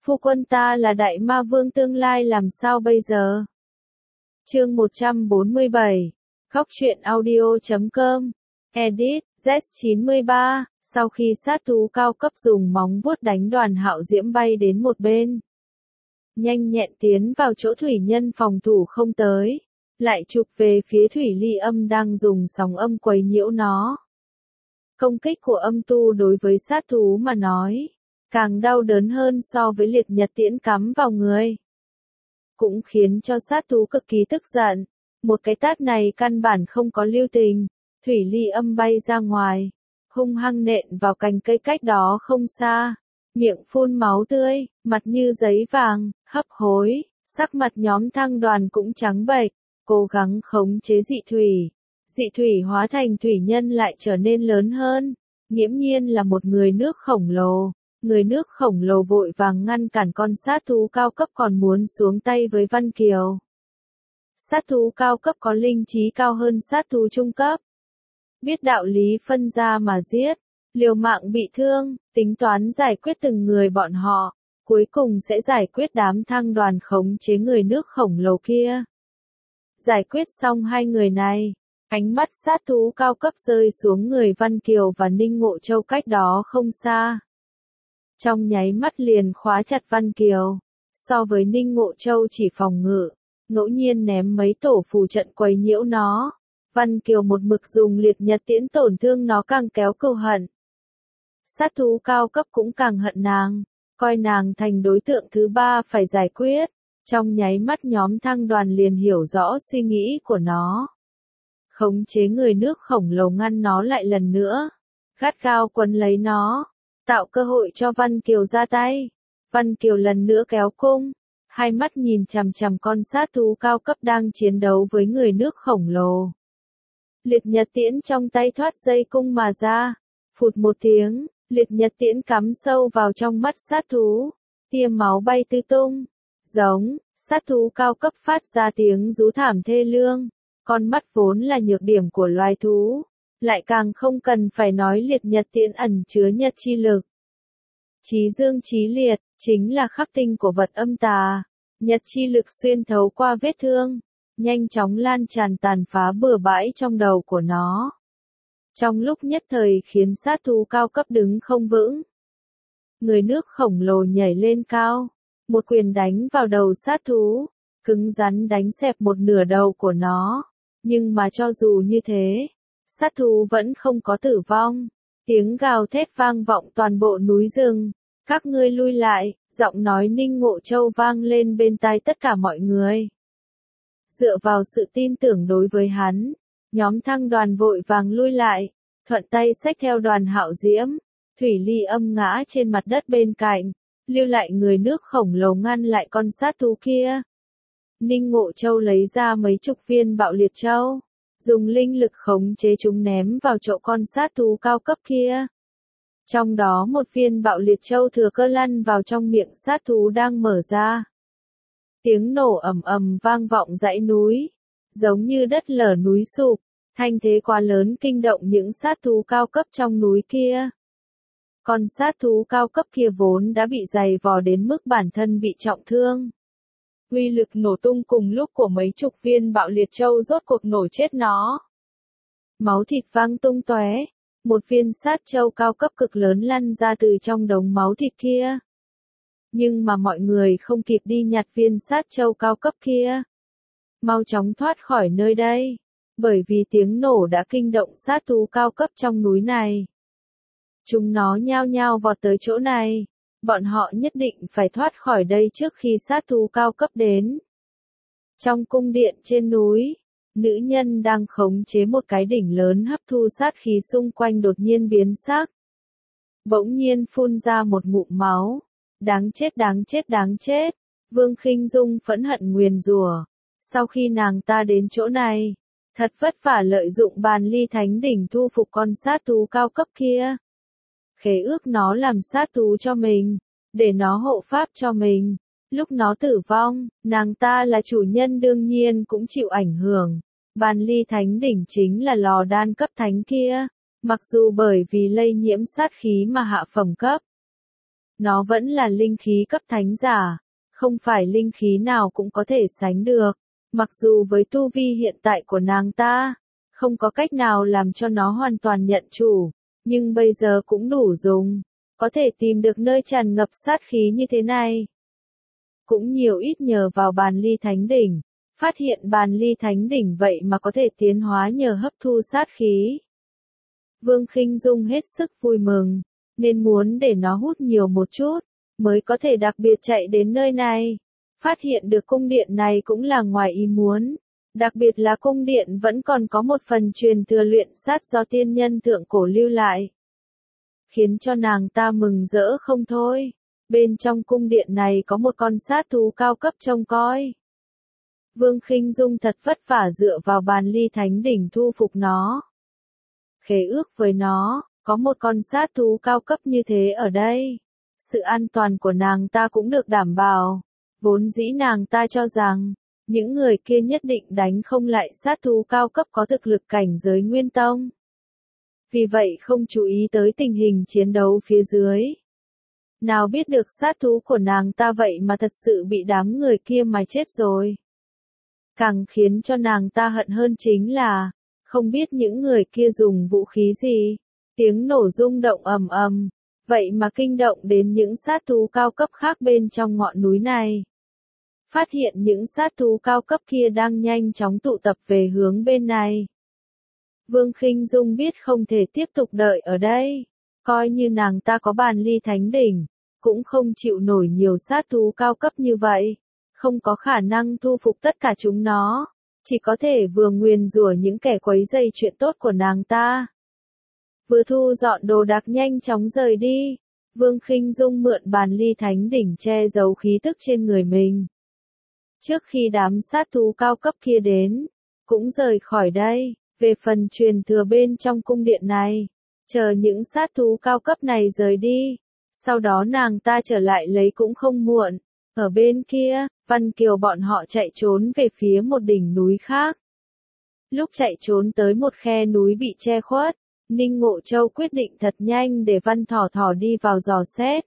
Phu quân ta là đại ma vương tương lai làm sao bây giờ? Chương 147, Khóc truyện audio.com, Edit, Z93, sau khi sát thú cao cấp dùng móng vuốt đánh Đoàn Hạo Diễm bay đến một bên. Nhanh nhẹn tiến vào chỗ thủy nhân phòng thủ không tới, lại chụp về phía thủy ly âm đang dùng sóng âm quấy nhiễu nó. Công kích của âm tu đối với sát thú mà nói, càng đau đớn hơn so với liệt nhật tiễn cắm vào người. Cũng khiến cho sát thú cực kỳ tức giận, một cái tát này căn bản không có lưu tình, thủy ly âm bay ra ngoài, hung hăng nện vào cành cây cách đó không xa, miệng phun máu tươi, mặt như giấy vàng, hấp hối, sắc mặt nhóm Thăng Đoàn cũng trắng bệch, cố gắng khống chế dị thủy hóa thành thủy nhân lại trở nên lớn hơn, nghiễm nhiên là một người nước khổng lồ. Người nước khổng lồ vội vàng ngăn cản con sát thú cao cấp còn muốn xuống tay với Văn Kiều. Sát thú cao cấp có linh trí cao hơn sát thú trung cấp. Biết đạo lý phân ra mà giết, liều mạng bị thương, tính toán giải quyết từng người bọn họ, cuối cùng sẽ giải quyết đám Thăng Đoàn khống chế người nước khổng lồ kia. Giải quyết xong hai người này, ánh mắt sát thú cao cấp rơi xuống người Văn Kiều và Ninh Ngộ Châu cách đó không xa. Trong nháy mắt liền khóa chặt Văn Kiều, so với Ninh Ngộ Châu chỉ phòng ngự, ngẫu nhiên ném mấy tổ phù trận quấy nhiễu nó. Văn Kiều một mực dùng liệt nhật tiễn tổn thương nó càng kéo cừu hận. Sát thú cao cấp cũng càng hận nàng, coi nàng thành đối tượng thứ ba phải giải quyết. Trong nháy mắt nhóm Thăng Đoàn liền hiểu rõ suy nghĩ của nó. Khống chế người nước khổng lồ ngăn nó lại lần nữa, gắt gao quấn lấy nó, tạo cơ hội cho Văn Kiều ra tay. Văn Kiều lần nữa kéo cung, hai mắt nhìn chằm chằm con sát thú cao cấp đang chiến đấu với người nước khổng lồ. Liệt nhật tiễn trong tay thoát dây cung mà ra, phụt một tiếng, liệt nhật tiễn cắm sâu vào trong mắt sát thú, tia máu bay tứ tung. Giống, sát thú cao cấp phát ra tiếng rú thảm thê lương, con mắt vốn là nhược điểm của loài thú, lại càng không cần phải nói liệt nhật tiễn ẩn chứa nhật chi lực. Chí dương chí liệt, chính là khắc tinh của vật âm tà, nhật chi lực xuyên thấu qua vết thương, nhanh chóng lan tràn tàn phá bừa bãi trong đầu của nó. Trong lúc nhất thời khiến sát thú cao cấp đứng không vững. Người nước khổng lồ nhảy lên cao, một quyền đánh vào đầu sát thú, cứng rắn đánh xẹp một nửa đầu của nó. Nhưng mà cho dù như thế, sát thú vẫn không có tử vong. Tiếng gào thét vang vọng toàn bộ núi rừng. Các ngươi lui lại, giọng nói Ninh Ngộ Châu vang lên bên tai tất cả mọi người. Dựa vào sự tin tưởng đối với hắn, nhóm Thăng Đoàn vội vàng lui lại, thuận tay xách theo Đoàn Hạo Diễm, thủy ly âm ngã trên mặt đất bên cạnh, lưu lại người nước khổng lồ ngăn lại con sát thú kia. Ninh Ngộ Châu lấy ra mấy chục viên bạo liệt châu, dùng linh lực khống chế chúng ném vào chỗ con sát thú cao cấp kia. Trong đó một viên bạo liệt châu thừa cơ lăn vào trong miệng sát thú đang mở ra. Tiếng nổ ầm ầm vang vọng dãy núi, giống như đất lở núi sụp, thanh thế quá lớn kinh động những sát thú cao cấp trong núi kia. Con sát thú cao cấp kia vốn đã bị dày vò đến mức bản thân bị trọng thương. Uy lực nổ tung cùng lúc của mấy chục viên bạo liệt châu rốt cuộc nổ chết nó. Máu thịt văng tung tóe, một viên sát châu cao cấp cực lớn lăn ra từ trong đống máu thịt kia. Nhưng mà mọi người không kịp đi nhặt viên sát châu cao cấp kia. Mau chóng thoát khỏi nơi đây, bởi vì tiếng nổ đã kinh động sát thú cao cấp trong núi này. Chúng nó nhao nhao vọt tới chỗ này. Bọn họ nhất định phải thoát khỏi đây trước khi sát thú cao cấp đến. Trong cung điện trên núi, nữ nhân đang khống chế một cái đỉnh lớn hấp thu sát khí xung quanh đột nhiên biến sắc. Bỗng nhiên phun ra một ngụm máu. Đáng chết đáng chết đáng chết. Vương Khinh Dung phẫn hận nguyền rủa. Sau khi nàng ta đến chỗ này, thật vất vả lợi dụng bàn ly thánh đỉnh thu phục con sát thú cao cấp kia. Khế ước nó làm sát thú cho mình, để nó hộ pháp cho mình. Lúc nó tử vong, nàng ta là chủ nhân đương nhiên cũng chịu ảnh hưởng. Bàn ly thánh đỉnh chính là lò đan cấp thánh kia, mặc dù bởi vì lây nhiễm sát khí mà hạ phẩm cấp. Nó vẫn là linh khí cấp thánh giả, không phải linh khí nào cũng có thể sánh được. Mặc dù với tu vi hiện tại của nàng ta, không có cách nào làm cho nó hoàn toàn nhận chủ, nhưng bây giờ cũng đủ dùng, có thể tìm được nơi tràn ngập sát khí như thế này. Cũng nhiều ít nhờ vào bàn ly thánh đỉnh, phát hiện bàn ly thánh đỉnh vậy mà có thể tiến hóa nhờ hấp thu sát khí. Vương Khinh Dung hết sức vui mừng, nên muốn để nó hút nhiều một chút, mới có thể đặc biệt chạy đến nơi này. Phát hiện được cung điện này cũng là ngoài ý muốn, đặc biệt là cung điện vẫn còn có một phần truyền thừa luyện sát do tiên nhân thượng cổ lưu lại, khiến cho nàng ta mừng rỡ không thôi. Bên trong cung điện này có một con sát thú cao cấp trông coi. Vương Khinh Dung thật vất vả dựa vào bàn ly thánh đỉnh thu phục nó. Khế ước với nó, có một con sát thú cao cấp như thế ở đây. Sự an toàn của nàng ta cũng được đảm bảo. Vốn dĩ nàng ta cho rằng, những người kia nhất định đánh không lại sát thú cao cấp có thực lực cảnh giới Nguyên Tông. Vì vậy không chú ý tới tình hình chiến đấu phía dưới. Nào biết được sát thú của nàng ta vậy mà thật sự bị đám người kia mà chết rồi. Càng khiến cho nàng ta hận hơn chính là, không biết những người kia dùng vũ khí gì. Tiếng nổ rung động ầm ầm, vậy mà kinh động đến những sát thú cao cấp khác bên trong ngọn núi này. Phát hiện những sát thú cao cấp kia đang nhanh chóng tụ tập về hướng bên này. Vương Khinh Dung biết không thể tiếp tục đợi ở đây, coi như nàng ta có bàn ly thánh đỉnh, cũng không chịu nổi nhiều sát thú cao cấp như vậy, không có khả năng thu phục tất cả chúng nó, chỉ có thể vừa nguyền rủa những kẻ quấy rầy chuyện tốt của nàng ta. Vừa thu dọn đồ đạc nhanh chóng rời đi, Vương Khinh Dung mượn bàn ly thánh đỉnh che giấu khí tức trên người mình. Trước khi đám sát thú cao cấp kia đến, cũng rời khỏi đây, về phần truyền thừa bên trong cung điện này, chờ những sát thú cao cấp này rời đi, sau đó nàng ta trở lại lấy cũng không muộn. Ở bên kia, Văn Kiều bọn họ chạy trốn về phía một đỉnh núi khác. Lúc chạy trốn tới một khe núi bị che khuất, Ninh Ngộ Châu quyết định thật nhanh để Văn Thỏ Thỏ đi vào dò xét.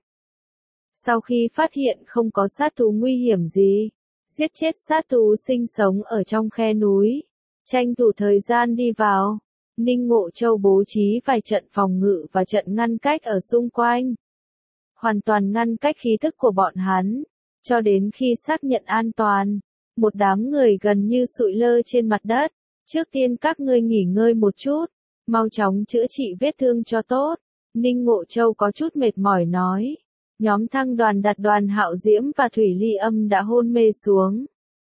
Sau khi phát hiện không có sát thú nguy hiểm gì, giết chết sát thú sinh sống ở trong khe núi, tranh thủ thời gian đi vào, Ninh Ngộ Châu bố trí vài trận phòng ngự và trận ngăn cách ở xung quanh. Hoàn toàn ngăn cách khí thức của bọn hắn, cho đến khi xác nhận an toàn, một đám người gần như sụi lơ trên mặt đất. Trước tiên các ngươi nghỉ ngơi một chút, mau chóng chữa trị vết thương cho tốt. Ninh Ngộ Châu có chút mệt mỏi nói. Nhóm Thăng Đoàn đặt Đoàn Hạo Diễm và Thủy Ly Âm đã hôn mê xuống.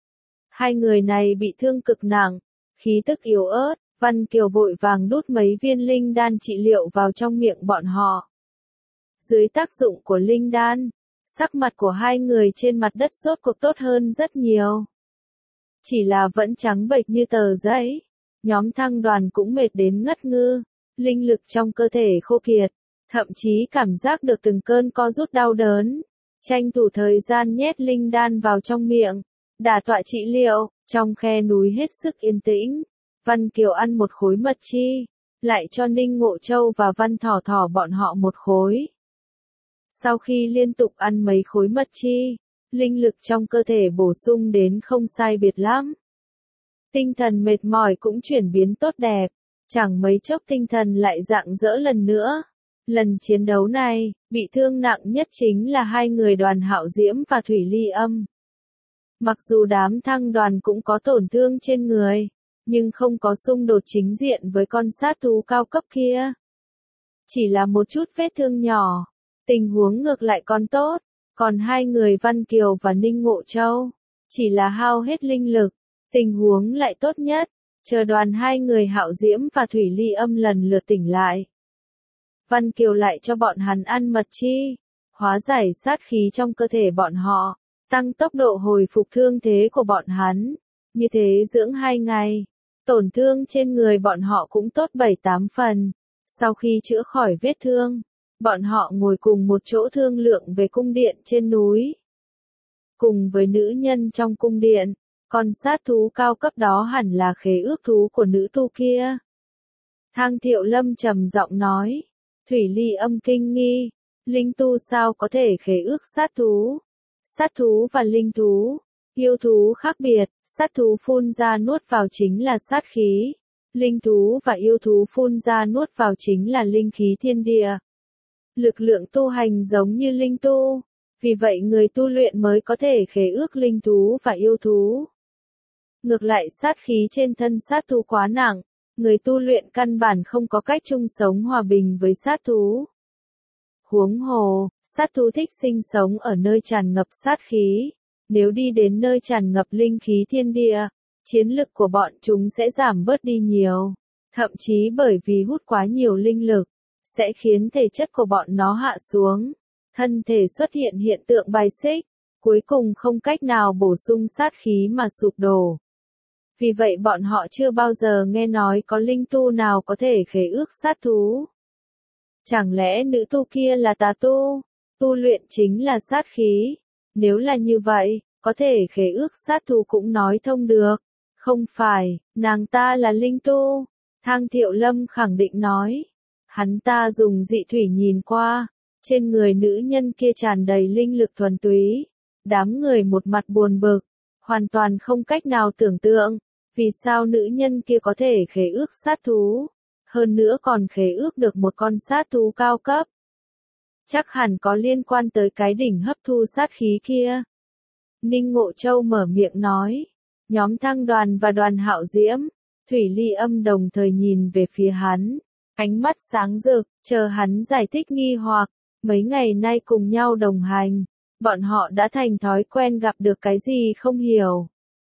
Hai người này bị thương cực nặng, khí tức yếu ớt, Văn Kiều vội vàng đút mấy viên linh đan trị liệu vào trong miệng bọn họ. Dưới tác dụng của linh đan, sắc mặt của hai người trên mặt đất rốt cuộc tốt hơn rất nhiều. Chỉ là vẫn trắng bệch như tờ giấy. Nhóm Thăng Đoàn cũng mệt đến ngất ngư, linh lực trong cơ thể khô kiệt, thậm chí cảm giác được từng cơn co rút đau đớn. Tranh thủ thời gian nhét linh đan vào trong miệng, đả tọa trị liệu. Trong khe núi hết sức yên tĩnh, Văn Kiều ăn một khối mật chi, lại cho Ninh Ngộ Châu và Văn Thỏ Thỏ bọn họ một khối. Sau khi liên tục ăn mấy khối mật chi, linh lực trong cơ thể bổ sung đến không sai biệt lắm. Tinh thần mệt mỏi cũng chuyển biến tốt đẹp, chẳng mấy chốc tinh thần lại rạng rỡ lần nữa. Lần chiến đấu này, bị thương nặng nhất chính là hai người Đoàn Hạo Diễm và Thủy Ly Âm. Mặc dù đám Thăng Đoàn cũng có tổn thương trên người, nhưng không có xung đột chính diện với con sát thú cao cấp kia. Chỉ là một chút vết thương nhỏ, tình huống ngược lại còn tốt, còn hai người Văn Kiều và Ninh Ngộ Châu, chỉ là hao hết linh lực, tình huống lại tốt nhất, chờ đoàn hai người Hạo Diễm và Thủy Ly Âm lần lượt tỉnh lại. Văn Kiều lại cho bọn hắn ăn mật chi, hóa giải sát khí trong cơ thể bọn họ, tăng tốc độ hồi phục thương thế của bọn hắn. Như thế dưỡng 2 ngày, tổn thương trên người bọn họ cũng tốt 7-8 phần. Sau khi chữa khỏi vết thương, bọn họ ngồi cùng một chỗ thương lượng về cung điện trên núi. Cùng với nữ nhân trong cung điện, con sát thú cao cấp đó hẳn là khế ước thú của nữ tu kia. Thang Thiệu Lâm trầm giọng nói. Thủy Ly Âm kinh nghi, Linh tu sao có thể khế ước sát thú? Sát thú và linh thú, yêu thú khác biệt, sát thú phun ra nuốt vào chính là sát khí. Linh thú và yêu thú phun ra nuốt vào chính là linh khí thiên địa. Lực lượng tu hành giống như linh tu, vì vậy người tu luyện mới có thể khế ước linh thú và yêu thú. Ngược lại sát khí trên thân sát thú quá nặng, người tu luyện căn bản không có cách chung sống hòa bình với sát thú. Huống hồ, sát thú thích sinh sống ở nơi tràn ngập sát khí. Nếu đi đến nơi tràn ngập linh khí thiên địa, chiến lực của bọn chúng sẽ giảm bớt đi nhiều. Thậm chí bởi vì hút quá nhiều linh lực, sẽ khiến thể chất của bọn nó hạ xuống. Thân thể xuất hiện hiện tượng bài xích, cuối cùng không cách nào bổ sung sát khí mà sụp đổ. Vì vậy bọn họ chưa bao giờ nghe nói có linh tu nào có thể khế ước sát thú. Chẳng lẽ nữ tu kia là tà tu? Tu luyện chính là sát khí. Nếu là như vậy, có thể khế ước sát thú cũng nói thông được. Không phải, nàng ta là linh tu. Thang Thiệu Lâm khẳng định nói. Hắn ta dùng dị thủy nhìn qua. Trên người nữ nhân kia tràn đầy linh lực thuần túy. Đám người một mặt buồn bực. Hoàn toàn không cách nào tưởng tượng. Vì sao nữ nhân kia có thể khế ước sát thú? Hơn nữa còn khế ước được một con sát thú cao cấp. Chắc hẳn có liên quan tới cái đỉnh hấp thu sát khí kia. Ninh Ngộ Châu mở miệng nói. Nhóm Thăng Đoàn và Đoàn Hạo Diễm, Thủy Ly Âm đồng thời nhìn về phía hắn. Ánh mắt sáng rực, chờ hắn giải thích nghi hoặc. Mấy ngày nay cùng nhau đồng hành, bọn họ đã thành thói quen gặp được cái gì không hiểu.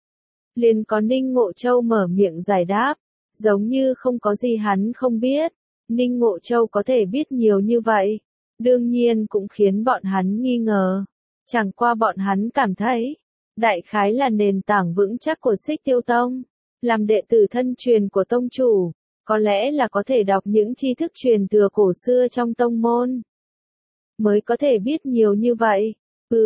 Liền có Ninh Ngộ Châu mở miệng giải đáp. Giống như không có gì hắn không biết. Ninh Ngộ Châu có thể biết nhiều như vậy. Đương nhiên cũng khiến bọn hắn nghi ngờ. Chẳng qua bọn hắn cảm thấy. Đại khái là nền tảng vững chắc của Xích Tiêu Tông. Làm đệ tử thân truyền của tông chủ. Có lẽ là có thể đọc những tri thức truyền thừa cổ xưa trong tông môn. Mới có thể biết nhiều như vậy.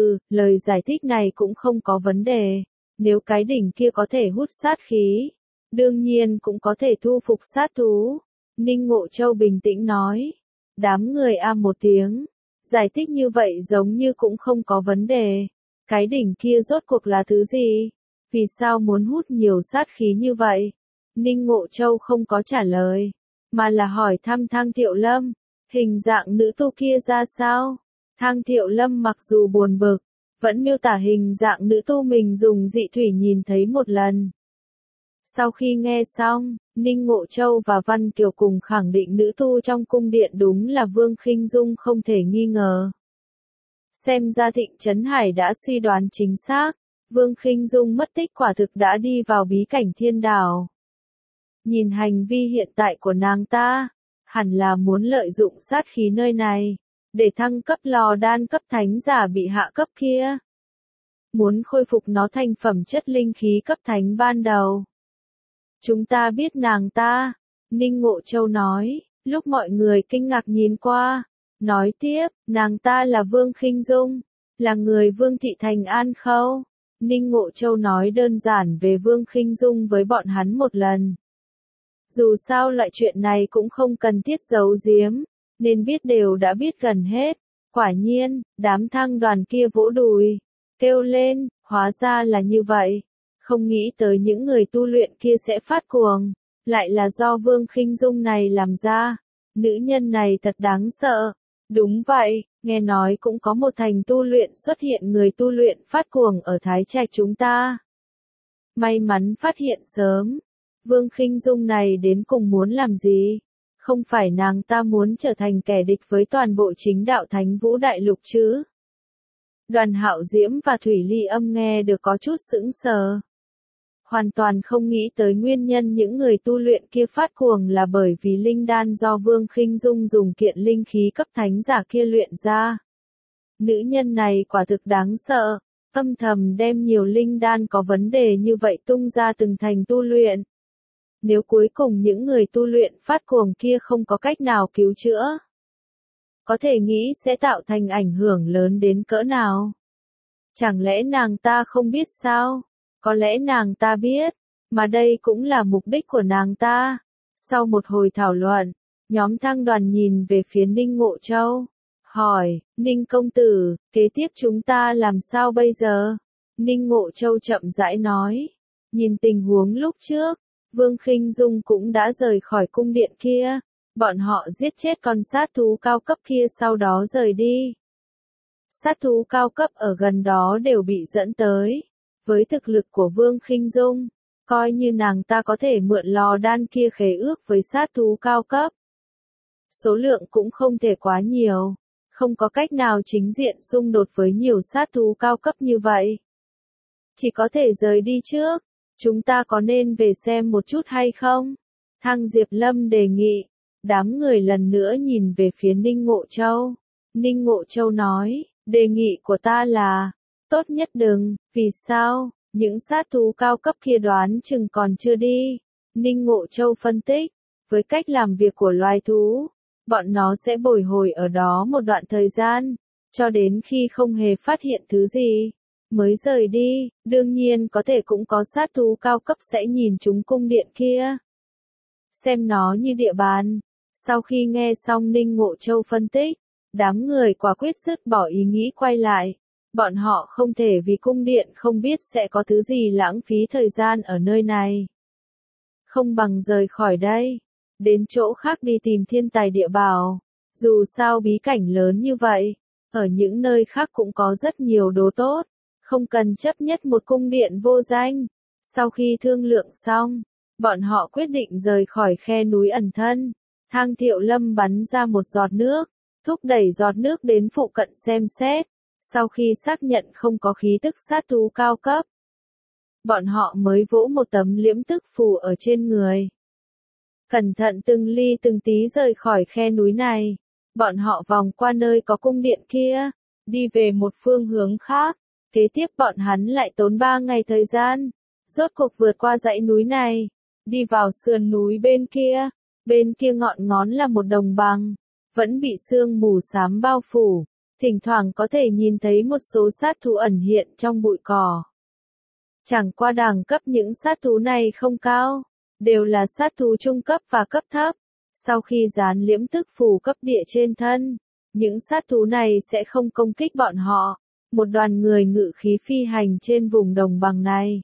Lời giải thích này cũng không có vấn đề. Nếu cái đỉnh kia có thể hút sát khí. Đương nhiên cũng có thể thu phục sát thú. Ninh Ngộ Châu bình tĩnh nói. Đám người một tiếng. Giải thích như vậy giống như cũng không có vấn đề. Cái đỉnh kia rốt cuộc là thứ gì? Vì sao muốn hút nhiều sát khí như vậy? Ninh Ngộ Châu không có trả lời. Mà là hỏi thăm Thang Thiệu Lâm. Hình dạng nữ tu kia ra sao? Thang Thiệu Lâm mặc dù buồn bực. Vẫn miêu tả hình dạng nữ tu mình dùng dị thủy nhìn thấy một lần. Sau khi nghe xong, Ninh Ngộ Châu và Văn Kiều cùng khẳng định nữ tu trong cung điện đúng là Vương Khinh Dung không thể nghi ngờ. Xem ra Thịnh Trấn Hải đã suy đoán chính xác, Vương Khinh Dung mất tích quả thực đã đi vào bí cảnh thiên đảo. Nhìn hành vi hiện tại của nàng ta, hẳn là muốn lợi dụng sát khí nơi này, để thăng cấp lò đan cấp thánh giả bị hạ cấp kia. Muốn khôi phục nó thành phẩm chất linh khí cấp thánh ban đầu. Chúng ta biết nàng ta, Ninh Ngộ Châu nói, lúc mọi người kinh ngạc nhìn qua, nói tiếp, nàng ta là Vương Khinh Dung, là người Vương Thị Thành An Khâu. Ninh Ngộ Châu nói đơn giản về Vương Khinh Dung với bọn hắn một lần. Dù sao loại chuyện này cũng không cần thiết giấu giếm, nên biết đều đã biết gần hết. Quả nhiên, đám Thăng Đoàn kia vỗ đùi, kêu lên, hóa ra là như vậy. Không nghĩ tới những người tu luyện kia sẽ phát cuồng, lại là do Vương Khinh Dung này làm ra. Nữ nhân này thật đáng sợ. Đúng vậy, nghe nói cũng có một thành tu luyện xuất hiện người tu luyện phát cuồng ở Thái Trạch chúng ta. May mắn phát hiện sớm. Vương Khinh Dung này đến cùng muốn làm gì? Không phải nàng ta muốn trở thành kẻ địch với toàn bộ chính đạo Thánh Vũ Đại Lục chứ? Đoàn Hạo Diễm và Thủy Ly Âm nghe được có chút sững sờ. Hoàn toàn không nghĩ tới nguyên nhân những người tu luyện kia phát cuồng là bởi vì linh đan do Vương Khinh Dung dùng kiện linh khí cấp thánh giả kia luyện ra. Nữ nhân này quả thực đáng sợ, âm thầm đem nhiều linh đan có vấn đề như vậy tung ra từng thành tu luyện. Nếu cuối cùng những người tu luyện phát cuồng kia không có cách nào cứu chữa, có thể nghĩ sẽ tạo thành ảnh hưởng lớn đến cỡ nào. Chẳng lẽ nàng ta không biết sao? Có lẽ nàng ta biết, mà đây cũng là mục đích của nàng ta. Sau một hồi thảo luận, nhóm Thăng Đoàn nhìn về phía Ninh Ngộ Châu, hỏi, Ninh công tử, kế tiếp chúng ta làm sao bây giờ? Ninh Ngộ Châu chậm rãi nói, nhìn tình huống lúc trước, Vương Khinh Dung cũng đã rời khỏi cung điện kia, bọn họ giết chết con sát thú cao cấp kia sau đó rời đi. Sát thú cao cấp ở gần đó đều bị dẫn tới, với thực lực của Vương Khinh Dung, coi như nàng ta có thể mượn lò đan kia khế ước với sát thú cao cấp. Số lượng cũng không thể quá nhiều, không có cách nào chính diện xung đột với nhiều sát thú cao cấp như vậy. Chỉ có thể rời đi trước, chúng ta có nên về xem một chút hay không? Thang Diệp Lâm đề nghị, đám người lần nữa nhìn về phía Ninh Ngộ Châu. Ninh Ngộ Châu nói, đề nghị của ta là, tốt nhất đừng, vì sao, những sát thú cao cấp kia đoán chừng còn chưa đi. Ninh Ngộ Châu phân tích, với cách làm việc của loài thú, bọn nó sẽ bồi hồi ở đó một đoạn thời gian, cho đến khi không hề phát hiện thứ gì, mới rời đi. Đương nhiên có thể cũng có sát thú cao cấp sẽ nhìn chúng cung điện kia, xem nó như địa bàn. Sau khi nghe xong Ninh Ngộ Châu phân tích, đám người quả quyết dứt bỏ ý nghĩ quay lại. Bọn họ không thể vì cung điện không biết sẽ có thứ gì lãng phí thời gian ở nơi này. Không bằng rời khỏi đây, đến chỗ khác đi tìm thiên tài địa bảo. Dù sao bí cảnh lớn như vậy, ở những nơi khác cũng có rất nhiều đồ tốt, không cần chấp nhất một cung điện vô danh. Sau khi thương lượng xong, bọn họ quyết định rời khỏi khe núi ẩn thân. Thang Thiệu Lâm bắn ra một giọt nước, thúc đẩy giọt nước đến phụ cận xem xét. Sau khi xác nhận không có khí tức sát thú cao cấp, bọn họ mới vỗ một tấm liễm tức phù ở trên người. Cẩn thận từng ly từng tí rời khỏi khe núi này. Bọn họ vòng qua nơi có cung điện kia, đi về một phương hướng khác. Kế tiếp bọn hắn lại tốn 3 ngày thời gian, rốt cuộc vượt qua dãy núi này, đi vào sườn núi bên kia. Bên kia ngọn ngón là một đồng bằng, vẫn bị sương mù xám bao phủ. Thỉnh thoảng có thể nhìn thấy một số sát thú ẩn hiện trong bụi cỏ. Chẳng qua đẳng cấp những sát thú này không cao, đều là sát thú trung cấp và cấp thấp. Sau khi dán liễm tức phù cấp địa trên thân, những sát thú này sẽ không công kích bọn họ. Một đoàn người ngự khí phi hành trên vùng đồng bằng này.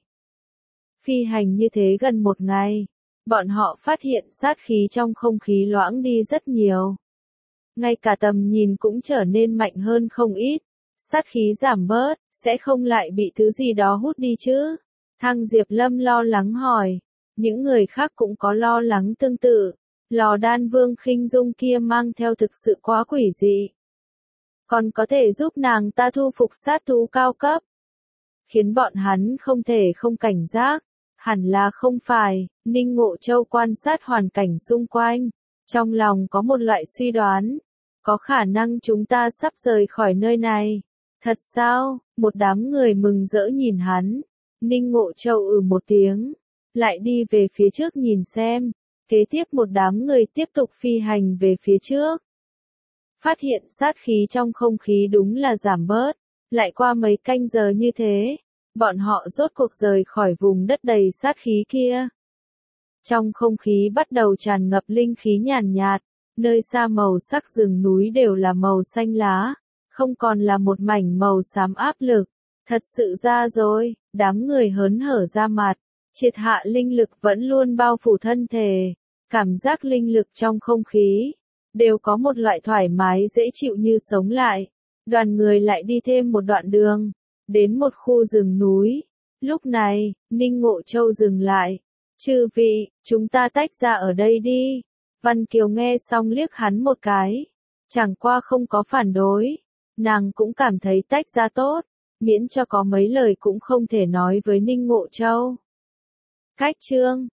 Phi hành như thế gần một ngày, bọn họ phát hiện sát khí trong không khí loãng đi rất nhiều. Ngay cả tầm nhìn cũng trở nên mạnh hơn không ít. Sát khí giảm bớt, sẽ không lại bị thứ gì đó hút đi chứ? Thang Diệp Lâm lo lắng hỏi. Những người khác cũng có lo lắng tương tự. Lò đan Vương Khinh Dung kia mang theo thực sự quá quỷ dị. Còn có thể giúp nàng ta thu phục sát thú cao cấp, khiến bọn hắn không thể không cảnh giác. Hẳn là không phải. Ninh Ngộ Châu quan sát hoàn cảnh xung quanh, trong lòng có một loại suy đoán. Có khả năng chúng ta sắp rời khỏi nơi này. Thật sao? Một đám người mừng rỡ nhìn hắn. Ninh Ngộ Châu một tiếng, lại đi về phía trước nhìn xem. Kế tiếp một đám người tiếp tục phi hành về phía trước. Phát hiện sát khí trong không khí đúng là giảm bớt. Lại qua mấy canh giờ như thế, bọn họ rốt cuộc rời khỏi vùng đất đầy sát khí kia. Trong không khí bắt đầu tràn ngập linh khí nhàn nhạt. Nơi xa màu sắc rừng núi đều là màu xanh lá, không còn là một mảnh màu xám áp lực. Thật sự ra rồi, đám người hớn hở ra mặt, triệt hạ linh lực vẫn luôn bao phủ thân thể. Cảm giác linh lực trong không khí, đều có một loại thoải mái dễ chịu như sống lại. Đoàn người lại đi thêm một đoạn đường, đến một khu rừng núi. Lúc này, Ninh Ngộ Châu dừng lại. Chư vị, chúng ta tách ra ở đây đi. Văn Kiều nghe xong liếc hắn một cái, chẳng qua không có phản đối, nàng cũng cảm thấy tách ra tốt, miễn cho có mấy lời cũng không thể nói với Ninh Ngộ Châu. Cách chương